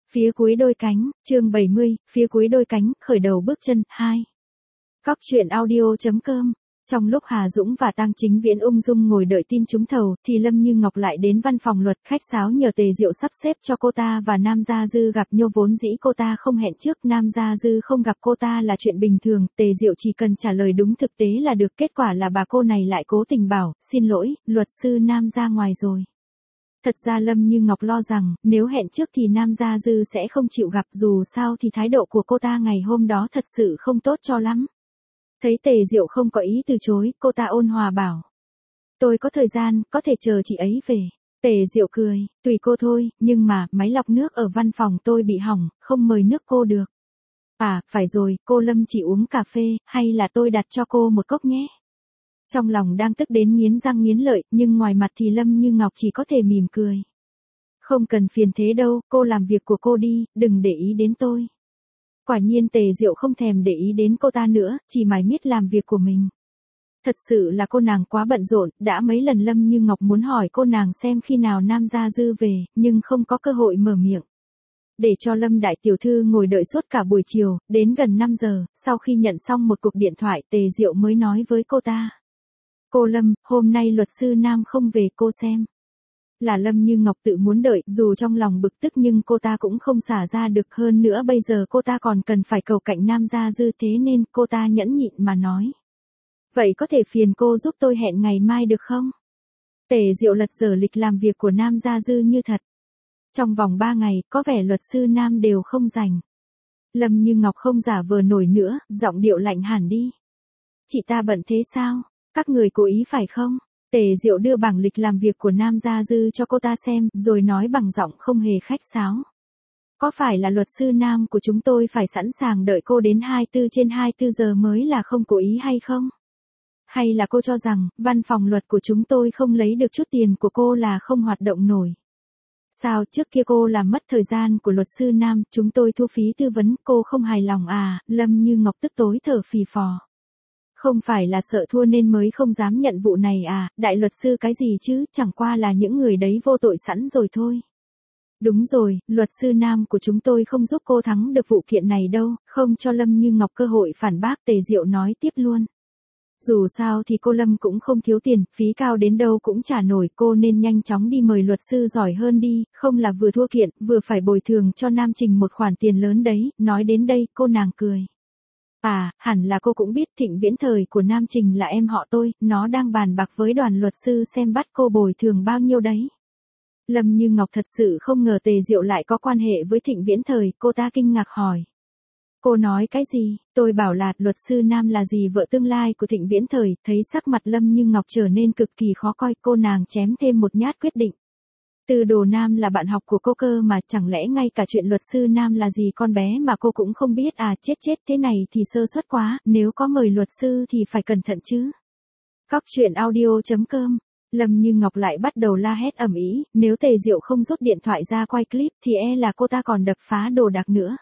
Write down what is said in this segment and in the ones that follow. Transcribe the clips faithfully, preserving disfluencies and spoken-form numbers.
Phía cuối đôi cánh, chương bảy mươi, phía cuối đôi cánh, khởi đầu bước chân, hai. Cóc truyện audio.com. Trong lúc Hà Dũng và Tang Chính Viễn ung dung ngồi đợi tin trúng thầu, thì Lâm Như Ngọc lại đến văn phòng luật khách sáo nhờ Tề Diệu sắp xếp cho cô ta và Nam Gia Dư gặp nhau. Vốn dĩ cô ta không hẹn trước, Nam Gia Dư không gặp cô ta là chuyện bình thường, Tề Diệu chỉ cần trả lời đúng thực tế là được. Kết quả là bà cô này lại cố tình bảo, xin lỗi, luật sư Nam ra ngoài rồi. Thật ra Lâm Như Ngọc lo rằng, nếu hẹn trước thì Nam Gia Dư sẽ không chịu gặp, dù sao thì thái độ của cô ta ngày hôm đó thật sự không tốt cho lắm. Thấy Tề Diệu không có ý từ chối, cô ta ôn hòa bảo. Tôi có thời gian, có thể chờ chị ấy về. Tề Diệu cười, tùy cô thôi, nhưng mà, máy lọc nước ở văn phòng tôi bị hỏng, không mời nước cô được. À, phải rồi, cô Lâm chỉ uống cà phê, hay là tôi đặt cho cô một cốc nhé. Trong lòng đang tức đến nghiến răng nghiến lợi, nhưng ngoài mặt thì Lâm Như Ngọc chỉ có thể mỉm cười. Không cần phiền thế đâu, cô làm việc của cô đi, đừng để ý đến tôi. Quả nhiên Tề Diệu không thèm để ý đến cô ta nữa, chỉ mải miết làm việc của mình. Thật sự là cô nàng quá bận rộn, đã mấy lần Lâm Như Ngọc muốn hỏi cô nàng xem khi nào Nam Gia Dư về, nhưng không có cơ hội mở miệng. Để cho Lâm đại tiểu thư ngồi đợi suốt cả buổi chiều, đến gần năm giờ, sau khi nhận xong một cuộc điện thoại, Tề Diệu mới nói với cô ta. Cô Lâm, hôm nay luật sư Nam không về, cô xem. Là Lâm Như Ngọc tự muốn đợi, dù trong lòng bực tức nhưng cô ta cũng không xả ra được, hơn nữa bây giờ cô ta còn cần phải cầu cạnh Nam Gia Dư, thế nên cô ta nhẫn nhịn mà nói. Vậy có thể phiền cô giúp tôi hẹn ngày mai được không? Tề Diệu lật dở lịch làm việc của Nam Gia Dư như thật. Trong vòng ba ngày, có vẻ luật sư Nam đều không rảnh. Lâm Như Ngọc không giả vờ nổi nữa, giọng điệu lạnh hẳn đi. Chị ta bận thế sao? Các người cố ý phải không? Tề Diệu đưa bảng lịch làm việc của Nam Gia Dư cho cô ta xem, rồi nói bằng giọng không hề khách sáo. Có phải là luật sư Nam của chúng tôi phải sẵn sàng đợi cô đến hai mươi tư trên hai mươi tư giờ mới là không cố ý hay không? Hay là cô cho rằng, văn phòng luật của chúng tôi không lấy được chút tiền của cô là không hoạt động nổi? Sao trước kia cô làm mất thời gian của luật sư Nam, chúng tôi thu phí tư vấn, cô không hài lòng à? Lâm Như Ngọc tức tối thở phì phò. Không phải là sợ thua nên mới không dám nhận vụ này à, đại luật sư cái gì chứ, chẳng qua là những người đấy vô tội sẵn rồi thôi. Đúng rồi, luật sư Nam của chúng tôi không giúp cô thắng được vụ kiện này đâu, không cho Lâm Như Ngọc cơ hội phản bác. Tề Diệu nói tiếp luôn. Dù sao thì cô Lâm cũng không thiếu tiền, phí cao đến đâu cũng trả nổi, cô nên nhanh chóng đi mời luật sư giỏi hơn đi, không là vừa thua kiện, vừa phải bồi thường cho Nam Trình một khoản tiền lớn đấy. Nói đến đây, cô nàng cười. À, hẳn là cô cũng biết Thịnh Viễn Thời của Nam Trình là em họ tôi, nó đang bàn bạc với đoàn luật sư xem bắt cô bồi thường bao nhiêu đấy. Lâm Như Ngọc thật sự không ngờ Tề Diệu lại có quan hệ với Thịnh Viễn Thời, cô ta kinh ngạc hỏi. Cô nói cái gì? Tôi bảo là luật sư Nam là gì vợ tương lai của Thịnh Viễn Thời. Thấy sắc mặt Lâm Như Ngọc trở nên cực kỳ khó coi, cô nàng chém thêm một nhát quyết định. Từ Đồ Nam là bạn học của cô cơ mà, chẳng lẽ ngay cả chuyện luật sư Nam là gì con bé mà cô cũng không biết à? Chết chết, thế này thì sơ suất quá, nếu có mời luật sư thì phải cẩn thận chứ. Cóc truyện audio.com. Lâm Như Ngọc lại bắt đầu la hét ầm ĩ, nếu Tề Diệu không rút điện thoại ra quay clip thì e là cô ta còn đập phá đồ đạc nữa.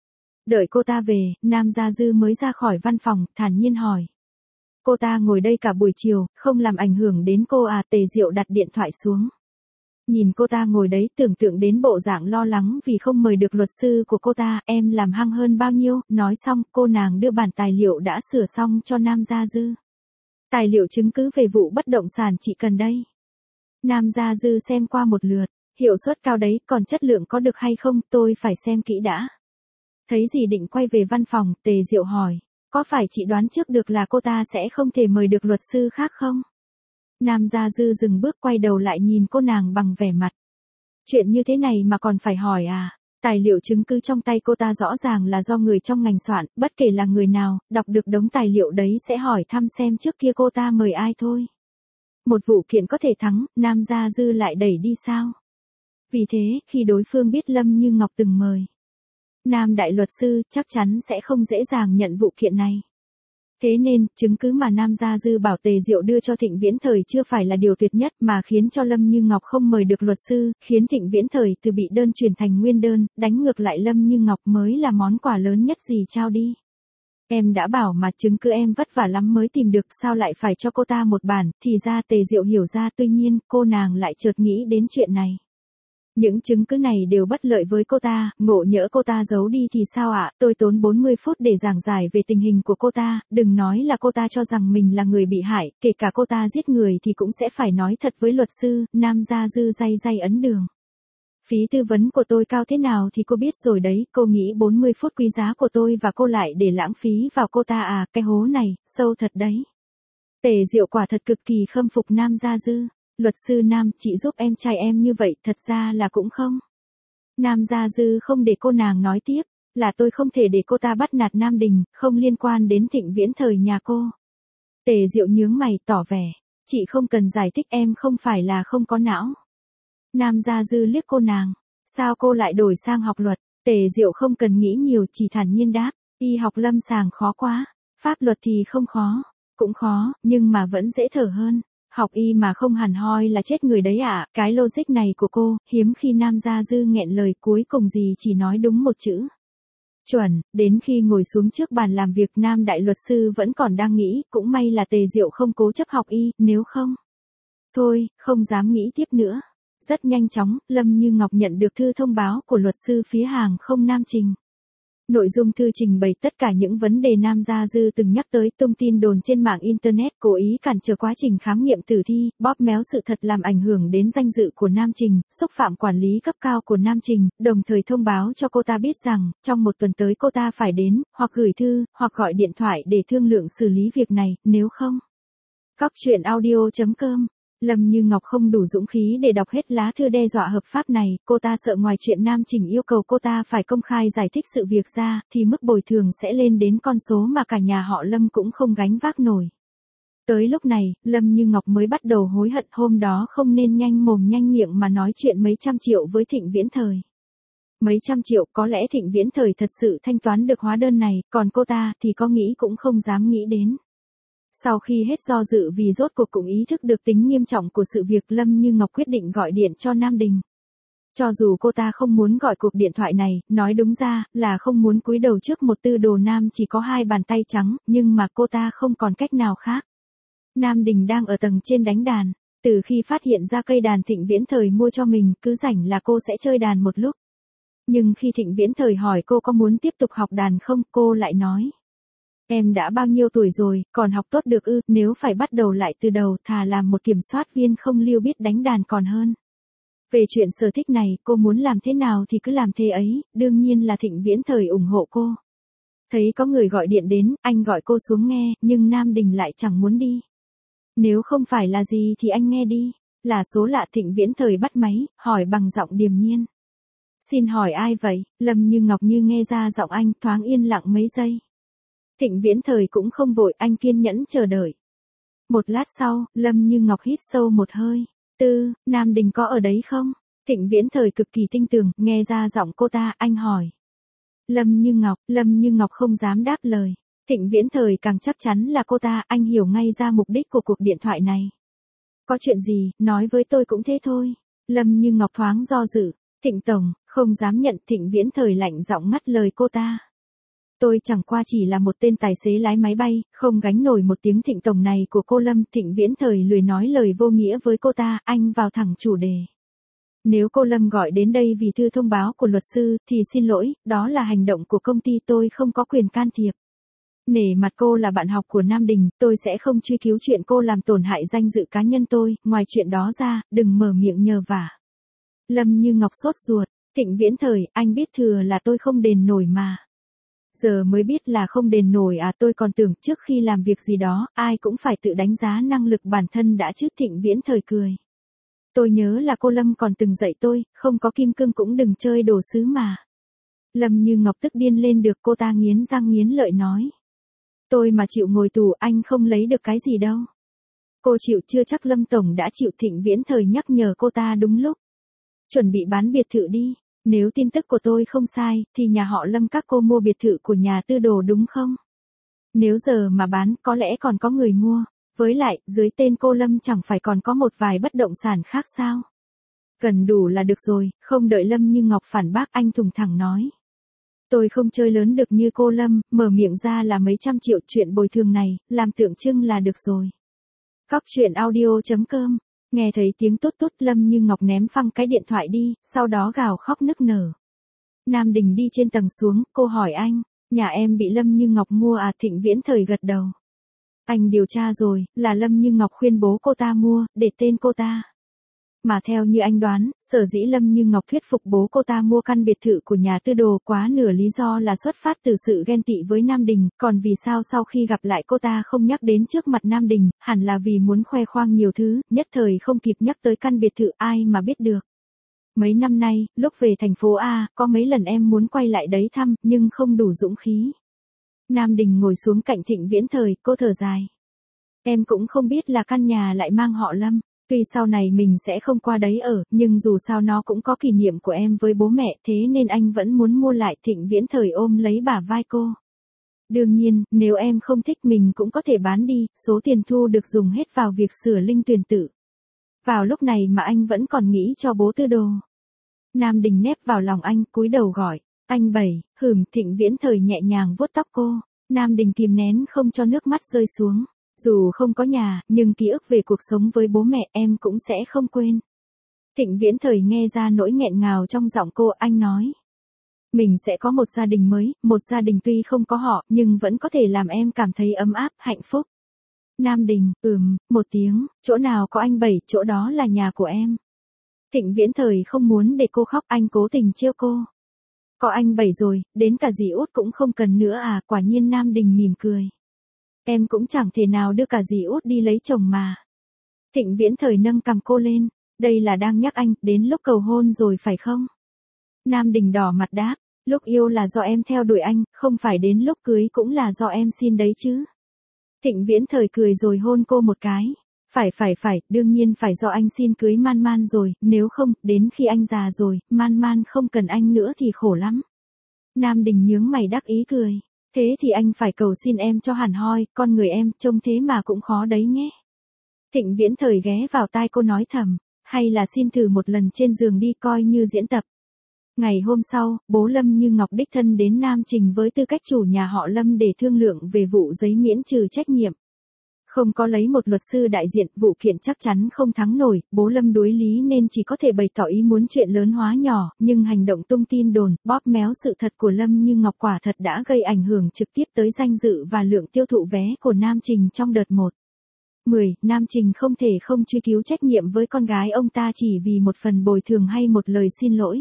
Đợi cô ta về, Nam Gia Dư mới ra khỏi văn phòng, thản nhiên hỏi. Cô ta ngồi đây cả buổi chiều, không làm ảnh hưởng đến cô à? Tề Diệu đặt điện thoại xuống. Nhìn cô ta ngồi đấy, tưởng tượng đến bộ dạng lo lắng vì không mời được luật sư của cô ta, em làm hăng hơn bao nhiêu? Nói xong, cô nàng đưa bản tài liệu đã sửa xong cho Nam Gia Dư. Tài liệu chứng cứ về vụ bất động sản chị cần đây. Nam Gia Dư xem qua một lượt, hiệu suất cao đấy, còn chất lượng có được hay không, tôi phải xem kỹ đã. Thấy gì định quay về văn phòng, Tề Diệu hỏi, có phải chị đoán trước được là cô ta sẽ không thể mời được luật sư khác không? Nam Gia Dư dừng bước quay đầu lại nhìn cô nàng bằng vẻ mặt. Chuyện như thế này mà còn phải hỏi à? Tài liệu chứng cứ trong tay cô ta rõ ràng là do người trong ngành soạn, bất kể là người nào, đọc được đống tài liệu đấy sẽ hỏi thăm xem trước kia cô ta mời ai thôi. Một vụ kiện có thể thắng, Nam Gia Dư lại đẩy đi sao? Vì thế, khi đối phương biết Lâm Như Ngọc từng mời Nam đại luật sư, chắc chắn sẽ không dễ dàng nhận vụ kiện này. Thế nên, chứng cứ mà Nam Gia Dư bảo Tề Diệu đưa cho Thịnh Viễn Thời chưa phải là điều tuyệt nhất mà khiến cho Lâm Như Ngọc không mời được luật sư, khiến Thịnh Viễn Thời từ bị đơn chuyển thành nguyên đơn, đánh ngược lại Lâm Như Ngọc mới là món quà lớn nhất gì trao đi. Em đã bảo mà, chứng cứ em vất vả lắm mới tìm được, sao lại phải cho cô ta một bản? Thì ra Tề Diệu hiểu ra, tuy nhiên, cô nàng lại chợt nghĩ đến chuyện này. Những chứng cứ này đều bất lợi với cô ta, ngộ nhỡ cô ta giấu đi thì sao ạ? Tôi tốn bốn mươi phút để giảng giải về tình hình của cô ta, đừng nói là cô ta cho rằng mình là người bị hại, kể cả cô ta giết người thì cũng sẽ phải nói thật với luật sư. Nam Gia Dư day day ấn đường. Phí tư vấn của tôi cao thế nào thì cô biết rồi đấy, cô nghĩ bốn mươi phút quý giá của tôi và cô lại để lãng phí vào cô ta à, cái hố này, sâu thật đấy. Tề Diệu quả thật cực kỳ khâm phục Nam Gia Dư. Luật sư Nam, chị giúp em trai em như vậy, thật ra là cũng không. Nam Gia Dư không để cô nàng nói tiếp, là tôi không thể để cô ta bắt nạt Nam Đình, không liên quan đến Thịnh Viễn Thời nhà cô. Tề Diệu nhướng mày tỏ vẻ, chị không cần giải thích, em không phải là không có não. Nam Gia Dư liếc cô nàng, sao cô lại đổi sang học luật? Tề Diệu không cần nghĩ nhiều, chỉ thản nhiên đáp, y học lâm sàng khó quá, pháp luật thì không khó, cũng khó, nhưng mà vẫn dễ thở hơn. Học y mà không hẳn hoi là chết người đấy ạ. À? Cái logic này của cô, hiếm khi Nam Gia Dư nghẹn lời, cuối cùng gì chỉ nói đúng một chữ. Chuẩn. Đến khi ngồi xuống trước bàn làm việc, Nam đại luật sư vẫn còn đang nghĩ, cũng may là Tề Diệu không cố chấp học y, nếu không. Thôi, không dám nghĩ tiếp nữa. Rất nhanh chóng, Lâm Như Ngọc nhận được thư thông báo của luật sư phía hàng không Nam Trình. Nội dung thư trình bày tất cả những vấn đề Nam Gia Dư từng nhắc tới, tung tin đồn trên mạng Internet, cố ý cản trở quá trình khám nghiệm tử thi, bóp méo sự thật làm ảnh hưởng đến danh dự của Nam Trình, xúc phạm quản lý cấp cao của Nam Trình, đồng thời thông báo cho cô ta biết rằng, trong một tuần tới cô ta phải đến, hoặc gửi thư, hoặc gọi điện thoại để thương lượng xử lý việc này, nếu không. Cóc truyện audio chấm com. Lâm Như Ngọc không đủ dũng khí để đọc hết lá thư đe dọa hợp pháp này, cô ta sợ ngoài chuyện Nam Trình yêu cầu cô ta phải công khai giải thích sự việc ra, thì mức bồi thường sẽ lên đến con số mà cả nhà họ Lâm cũng không gánh vác nổi. Tới lúc này, Lâm Như Ngọc mới bắt đầu hối hận hôm đó không nên nhanh mồm nhanh miệng mà nói chuyện mấy trăm triệu với Thịnh Viễn Thời. Mấy trăm triệu, có lẽ Thịnh Viễn Thời thật sự thanh toán được hóa đơn này, còn cô ta thì có nghĩ cũng không dám nghĩ đến. Sau khi hết do dự vì rốt cuộc cũng ý thức được tính nghiêm trọng của sự việc, Lâm Như Ngọc quyết định gọi điện cho Nam Đình. Cho dù cô ta không muốn gọi cuộc điện thoại này, nói đúng ra là không muốn cúi đầu trước một tư đồ nam chỉ có hai bàn tay trắng, nhưng mà cô ta không còn cách nào khác. Nam Đình đang ở tầng trên đánh đàn, từ khi phát hiện ra cây đàn Thịnh Viễn Thời mua cho mình, cứ rảnh là cô sẽ chơi đàn một lúc. Nhưng khi Thịnh Viễn Thời hỏi cô có muốn tiếp tục học đàn không, cô lại nói. Em đã bao nhiêu tuổi rồi, còn học tốt được ư, nếu phải bắt đầu lại từ đầu, thà làm một kiểm soát viên không lưu biết đánh đàn còn hơn. Về chuyện sở thích này, cô muốn làm thế nào thì cứ làm thế ấy, đương nhiên là Thịnh Viễn Thời ủng hộ cô. Thấy có người gọi điện đến, anh gọi cô xuống nghe, nhưng Nam Đình lại chẳng muốn đi. Nếu không phải là gì thì anh nghe đi, là số lạ. Thịnh Viễn Thời bắt máy, hỏi bằng giọng điềm nhiên. Xin hỏi ai vậy? Lâm Như Ngọc như nghe ra giọng anh, thoáng yên lặng mấy giây. Thịnh Viễn Thời cũng không vội, anh kiên nhẫn chờ đợi. Một lát sau, Lâm Như Ngọc hít sâu một hơi. Tư, Nam Đình có ở đấy không? Thịnh Viễn Thời cực kỳ tinh tường, nghe ra giọng cô ta, anh hỏi. Lâm Như Ngọc, Lâm Như Ngọc không dám đáp lời. Thịnh Viễn Thời càng chắc chắn là cô ta, anh hiểu ngay ra mục đích của cuộc điện thoại này. Có chuyện gì, nói với tôi cũng thế thôi. Lâm Như Ngọc thoáng do dự. Thịnh Tổng, không dám nhận. Thịnh Viễn Thời lạnh giọng ngắt lời cô ta. Tôi chẳng qua chỉ là một tên tài xế lái máy bay, không gánh nổi một tiếng Thịnh Tổng này của cô Lâm. Thịnh Viễn Thời lười nói lời vô nghĩa với cô ta, anh vào thẳng chủ đề. Nếu cô Lâm gọi đến đây vì thư thông báo của luật sư, thì xin lỗi, đó là hành động của công ty, tôi không có quyền can thiệp. Nể mặt cô là bạn học của Nam Đình, tôi sẽ không truy cứu chuyện cô làm tổn hại danh dự cá nhân tôi, ngoài chuyện đó ra, đừng mở miệng nhờ vả. Lâm Như Ngọc sốt ruột, Thịnh Viễn Thời, anh biết thừa là tôi không đền nổi mà. Giờ mới biết là không đền nổi à, tôi còn tưởng trước khi làm việc gì đó, ai cũng phải tự đánh giá năng lực bản thân đã chứ. Thịnh Viễn Thời cười. Tôi nhớ là cô Lâm còn từng dạy tôi, không có kim cương cũng đừng chơi đồ sứ mà. Lâm Như Ngọc tức điên lên được, cô ta nghiến răng nghiến lợi nói. Tôi mà chịu ngồi tù, anh không lấy được cái gì đâu. Cô chịu chưa chắc Lâm Tổng đã chịu. Thịnh Viễn Thời nhắc nhở cô ta đúng lúc. Chuẩn bị bán biệt thự đi. Nếu tin tức của tôi không sai, thì nhà họ Lâm các cô mua biệt thự của nhà tư đồ đúng không? Nếu giờ mà bán, có lẽ còn có người mua. Với lại, dưới tên cô Lâm chẳng phải còn có một vài bất động sản khác sao? Cần đủ là được rồi, không đợi Lâm Như Ngọc phản bác, anh thùng thẳng nói. Tôi không chơi lớn được như cô Lâm, mở miệng ra là mấy trăm triệu, chuyện bồi thường này, làm tượng trưng là được rồi. Cóc truyện audio chấm com Nghe thấy tiếng tút tút, Lâm Như Ngọc ném phăng cái điện thoại đi, sau đó gào khóc nức nở. Nam Đình đi trên tầng xuống, cô hỏi anh, nhà em bị Lâm Như Ngọc mua à? Thịnh Viễn Thời gật đầu. Anh điều tra rồi, là Lâm Như Ngọc khuyên bố cô ta mua, để tên cô ta. Mà theo như anh đoán, sở dĩ Lâm Như Ngọc thuyết phục bố cô ta mua căn biệt thự của nhà tư đồ quá nửa lý do là xuất phát từ sự ghen tị với Nam Đình, còn vì sao sau khi gặp lại cô ta không nhắc đến trước mặt Nam Đình, hẳn là vì muốn khoe khoang nhiều thứ, nhất thời không kịp nhắc tới căn biệt thự, ai mà biết được. Mấy năm nay, lúc về thành phố A, có mấy lần em muốn quay lại đấy thăm, nhưng không đủ dũng khí. Nam Đình ngồi xuống cạnh Thịnh Viễn Thời, cô thở dài. Em cũng không biết là căn nhà lại mang họ Lâm. Tuy sau này mình sẽ không qua đấy ở, nhưng dù sao nó cũng có kỷ niệm của em với bố mẹ, thế nên anh vẫn muốn mua lại. Thịnh Viễn Thời ôm lấy bả vai cô. Đương nhiên, nếu em không thích mình cũng có thể bán đi, số tiền thu được dùng hết vào việc sửa linh tuyển tử. Vào lúc này mà anh vẫn còn nghĩ cho bố tư đồ. Nam Đình nép vào lòng anh, cúi đầu gọi, anh Bảy, hửm. Thịnh Viễn Thời nhẹ nhàng vuốt tóc cô, Nam Đình kìm nén không cho nước mắt rơi xuống. Dù không có nhà, nhưng ký ức về cuộc sống với bố mẹ em cũng sẽ không quên. Thịnh Viễn Thời nghe ra nỗi nghẹn ngào trong giọng cô, anh nói. Mình sẽ có một gia đình mới, một gia đình tuy không có họ, nhưng vẫn có thể làm em cảm thấy ấm áp, hạnh phúc. Nam Đình, ừm, một tiếng, chỗ nào có anh Bảy, chỗ đó là nhà của em. Thịnh Viễn Thời không muốn để cô khóc, anh cố tình trêu cô. Có anh Bảy rồi, đến cả dì út cũng không cần nữa à? Quả nhiên Nam Đình mỉm cười. Em cũng chẳng thể nào đưa cả dì út đi lấy chồng mà. Thịnh Viễn Thời nâng cằm cô lên, đây là đang nhắc anh, đến lúc cầu hôn rồi phải không? Nam Đình đỏ mặt đáp, lúc yêu là do em theo đuổi anh, không phải đến lúc cưới cũng là do em xin đấy chứ. Thịnh Viễn Thời cười rồi hôn cô một cái. Phải phải phải, đương nhiên phải do anh xin cưới Man Man rồi, nếu không, đến khi anh già rồi, Man Man không cần anh nữa thì khổ lắm. Nam Đình nhướng mày đắc ý cười. Thế thì anh phải cầu xin em cho hẳn hoi, con người em trông thế mà cũng khó đấy nhé. Thịnh Viễn Thời ghé vào tai cô nói thầm, hay là xin thử một lần trên giường đi coi như diễn tập. Ngày hôm sau, bố Lâm Như Ngọc đích thân đến Nam Trình với tư cách chủ nhà họ Lâm để thương lượng về vụ giấy miễn trừ trách nhiệm. Không có lấy một luật sư đại diện, vụ kiện chắc chắn không thắng nổi, bố Lâm đối lý nên chỉ có thể bày tỏ ý muốn chuyện lớn hóa nhỏ, nhưng hành động tung tin đồn, bóp méo sự thật của Lâm Như Ngọc quả thật đã gây ảnh hưởng trực tiếp tới danh dự và lượng tiêu thụ vé của Nam Trình trong đợt một. mười. Nam Trình không thể không truy cứu trách nhiệm với con gái ông ta chỉ vì một phần bồi thường hay một lời xin lỗi.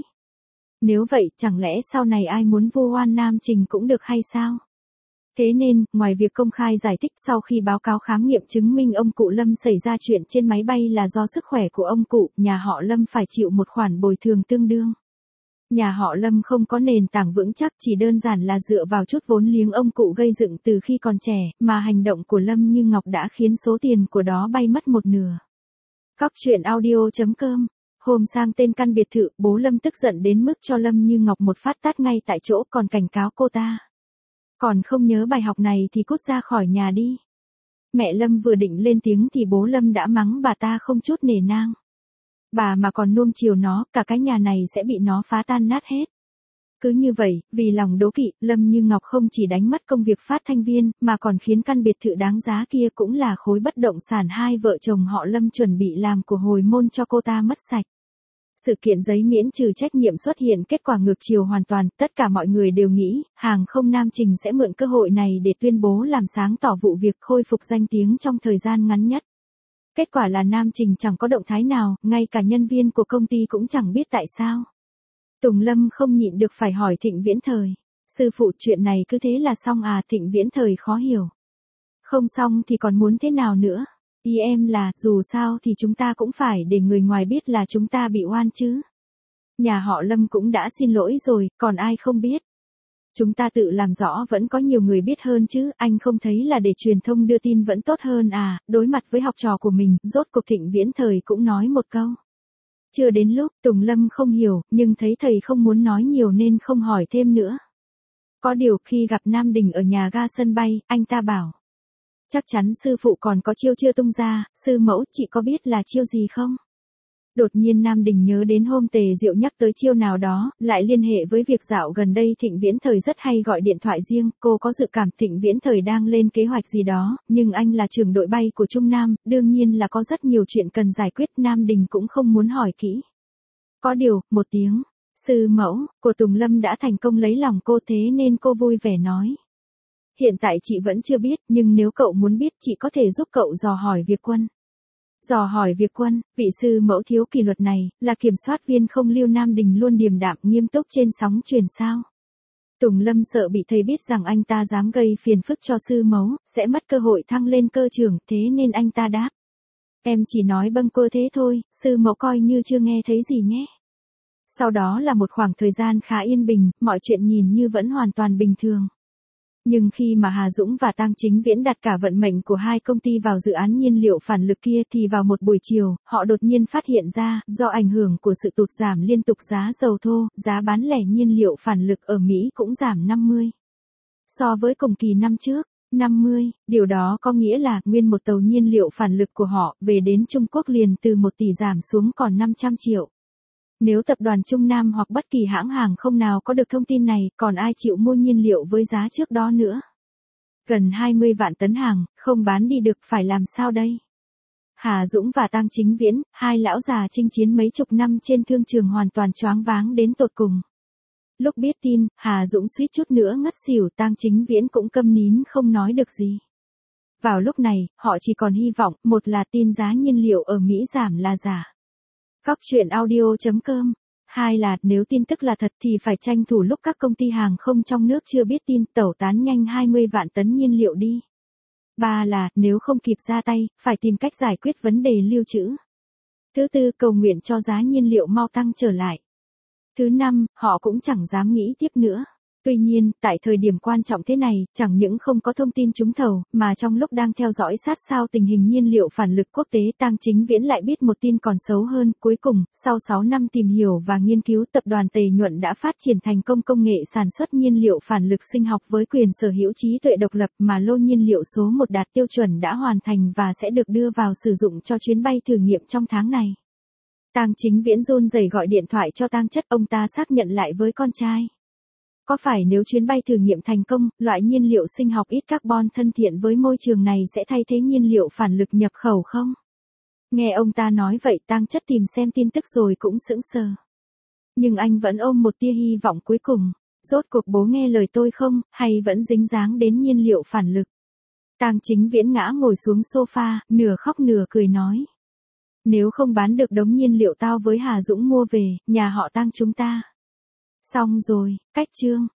Nếu vậy, chẳng lẽ sau này ai muốn vu oan Nam Trình cũng được hay sao? Thế nên, ngoài việc công khai giải thích sau khi báo cáo khám nghiệm chứng minh ông cụ Lâm xảy ra chuyện trên máy bay là do sức khỏe của ông cụ, nhà họ Lâm phải chịu một khoản bồi thường tương đương. Nhà họ Lâm không có nền tảng vững chắc, chỉ đơn giản là dựa vào chút vốn liếng ông cụ gây dựng từ khi còn trẻ, mà hành động của Lâm Như Ngọc đã khiến số tiền của đó bay mất một nửa. Cóc truyện audio chấm com. Hôm sang tên căn biệt thự, bố Lâm tức giận đến mức cho Lâm Như Ngọc một phát tát ngay tại chỗ, còn cảnh cáo cô ta. Còn không nhớ bài học này thì cút ra khỏi nhà đi. Mẹ Lâm vừa định lên tiếng thì bố Lâm đã mắng bà ta không chút nể nang. Bà mà còn nuông chiều nó, cả cái nhà này sẽ bị nó phá tan nát hết. Cứ như vậy, vì lòng đố kỵ, Lâm Như Ngọc không chỉ đánh mất công việc phát thanh viên, mà còn khiến căn biệt thự đáng giá kia cũng là khối bất động sản hai vợ chồng họ Lâm chuẩn bị làm của hồi môn cho cô ta mất sạch. Sự kiện giấy miễn trừ trách nhiệm xuất hiện kết quả ngược chiều hoàn toàn, tất cả mọi người đều nghĩ, hàng không Nam Trình sẽ mượn cơ hội này để tuyên bố làm sáng tỏ vụ việc, khôi phục danh tiếng trong thời gian ngắn nhất. Kết quả là Nam Trình chẳng có động thái nào, ngay cả nhân viên của công ty cũng chẳng biết tại sao. Tùng Lâm không nhịn được phải hỏi Thịnh Viễn Thời, sư phụ chuyện này cứ thế là xong à? Thịnh Viễn Thời khó hiểu. Không xong thì còn muốn thế nào nữa? Ý em là, dù sao thì chúng ta cũng phải để người ngoài biết là chúng ta bị oan chứ. Nhà họ Lâm cũng đã xin lỗi rồi, còn ai không biết. Chúng ta tự làm rõ vẫn có nhiều người biết hơn chứ, anh không thấy là để truyền thông đưa tin vẫn tốt hơn à? Đối mặt với học trò của mình, rốt cuộc Thịnh Viễn Thời cũng nói một câu. Chưa đến lúc, Tùng Lâm không hiểu, nhưng thấy thầy không muốn nói nhiều nên không hỏi thêm nữa. Có điều khi gặp Nam Đình ở nhà ga sân bay, anh ta bảo. Chắc chắn sư phụ còn có chiêu chưa tung ra, sư mẫu chị có biết là chiêu gì không? Đột nhiên Nam Đình nhớ đến hôm Tề Diệu nhắc tới chiêu nào đó, lại liên hệ với việc dạo gần đây Thịnh Viễn Thời rất hay gọi điện thoại riêng, cô có dự cảm Thịnh Viễn Thời đang lên kế hoạch gì đó, nhưng anh là trưởng đội bay của Trung Nam, đương nhiên là có rất nhiều chuyện cần giải quyết, Nam Đình cũng không muốn hỏi kỹ. Có điều, một tiếng, sư mẫu, của Tùng Lâm đã thành công lấy lòng cô thế nên cô vui vẻ nói. Hiện tại chị vẫn chưa biết, nhưng nếu cậu muốn biết chị có thể giúp cậu dò hỏi Việc Quân. Dò hỏi Việc Quân, vị sư mẫu thiếu kỷ luật này, là kiểm soát viên không lưu Nam Đình luôn điềm đạm nghiêm túc trên sóng truyền sao. Tùng Lâm sợ bị thầy biết rằng anh ta dám gây phiền phức cho sư mẫu, sẽ mất cơ hội thăng lên cơ trưởng, thế nên anh ta đáp. Em chỉ nói bâng quơ thế thôi, sư mẫu coi như chưa nghe thấy gì nhé. Sau đó là một khoảng thời gian khá yên bình, mọi chuyện nhìn như vẫn hoàn toàn bình thường. Nhưng khi mà Hà Dũng và Tang Chính Viễn đặt cả vận mệnh của hai công ty vào dự án nhiên liệu phản lực kia thì vào một buổi chiều, họ đột nhiên phát hiện ra, do ảnh hưởng của sự tụt giảm liên tục giá dầu thô, giá bán lẻ nhiên liệu phản lực ở Mỹ cũng giảm năm mươi. So với cùng kỳ năm trước, năm mươi, điều đó có nghĩa là nguyên một tàu nhiên liệu phản lực của họ về đến Trung Quốc liền từ một tỷ giảm xuống còn năm trăm triệu. Nếu tập đoàn Trung Nam hoặc bất kỳ hãng hàng không nào có được thông tin này, còn ai chịu mua nhiên liệu với giá trước đó nữa? Gần hai mươi vạn tấn hàng, không bán đi được phải làm sao đây? Hà Dũng và Tang Chính Viễn, hai lão già chinh chiến mấy chục năm trên thương trường hoàn toàn choáng váng đến tột cùng. Lúc biết tin, Hà Dũng suýt chút nữa ngất xỉu, Tang Chính Viễn cũng câm nín không nói được gì. Vào lúc này, họ chỉ còn hy vọng, một là tin giá nhiên liệu ở Mỹ giảm là giả. Cóc truyện audio chấm com. Hai là, nếu tin tức là thật thì phải tranh thủ lúc các công ty hàng không trong nước chưa biết tin, tẩu tán nhanh hai mươi vạn tấn nhiên liệu đi. Ba là, nếu không kịp ra tay, phải tìm cách giải quyết vấn đề lưu trữ. Thứ tư, cầu nguyện cho giá nhiên liệu mau tăng trở lại. Thứ năm, họ cũng chẳng dám nghĩ tiếp nữa. Tuy nhiên, tại thời điểm quan trọng thế này, chẳng những không có thông tin trúng thầu, mà trong lúc đang theo dõi sát sao tình hình nhiên liệu phản lực quốc tế, Tang Chính Viễn lại biết một tin còn xấu hơn. Cuối cùng, sau sáu năm tìm hiểu và nghiên cứu, tập đoàn Tề Nhuận đã phát triển thành công công nghệ sản xuất nhiên liệu phản lực sinh học với quyền sở hữu trí tuệ độc lập, mà lô nhiên liệu số một đạt tiêu chuẩn đã hoàn thành và sẽ được đưa vào sử dụng cho chuyến bay thử nghiệm trong tháng này. Tang Chính Viễn run rẩy gọi điện thoại cho Tang Chất, ông ta xác nhận lại với con trai. Có phải nếu chuyến bay thử nghiệm thành công, loại nhiên liệu sinh học ít carbon thân thiện với môi trường này sẽ thay thế nhiên liệu phản lực nhập khẩu không? Nghe ông ta nói vậy, Tang Chất tìm xem tin tức rồi cũng sững sờ. Nhưng anh vẫn ôm một tia hy vọng cuối cùng. Rốt cuộc bố nghe lời tôi không, hay vẫn dính dáng đến nhiên liệu phản lực? Tang Chính Viễn ngã ngồi xuống sofa, nửa khóc nửa cười nói. Nếu không bán được đống nhiên liệu tao với Hà Dũng mua về, nhà họ Tang chúng ta. Xong rồi, cách chương.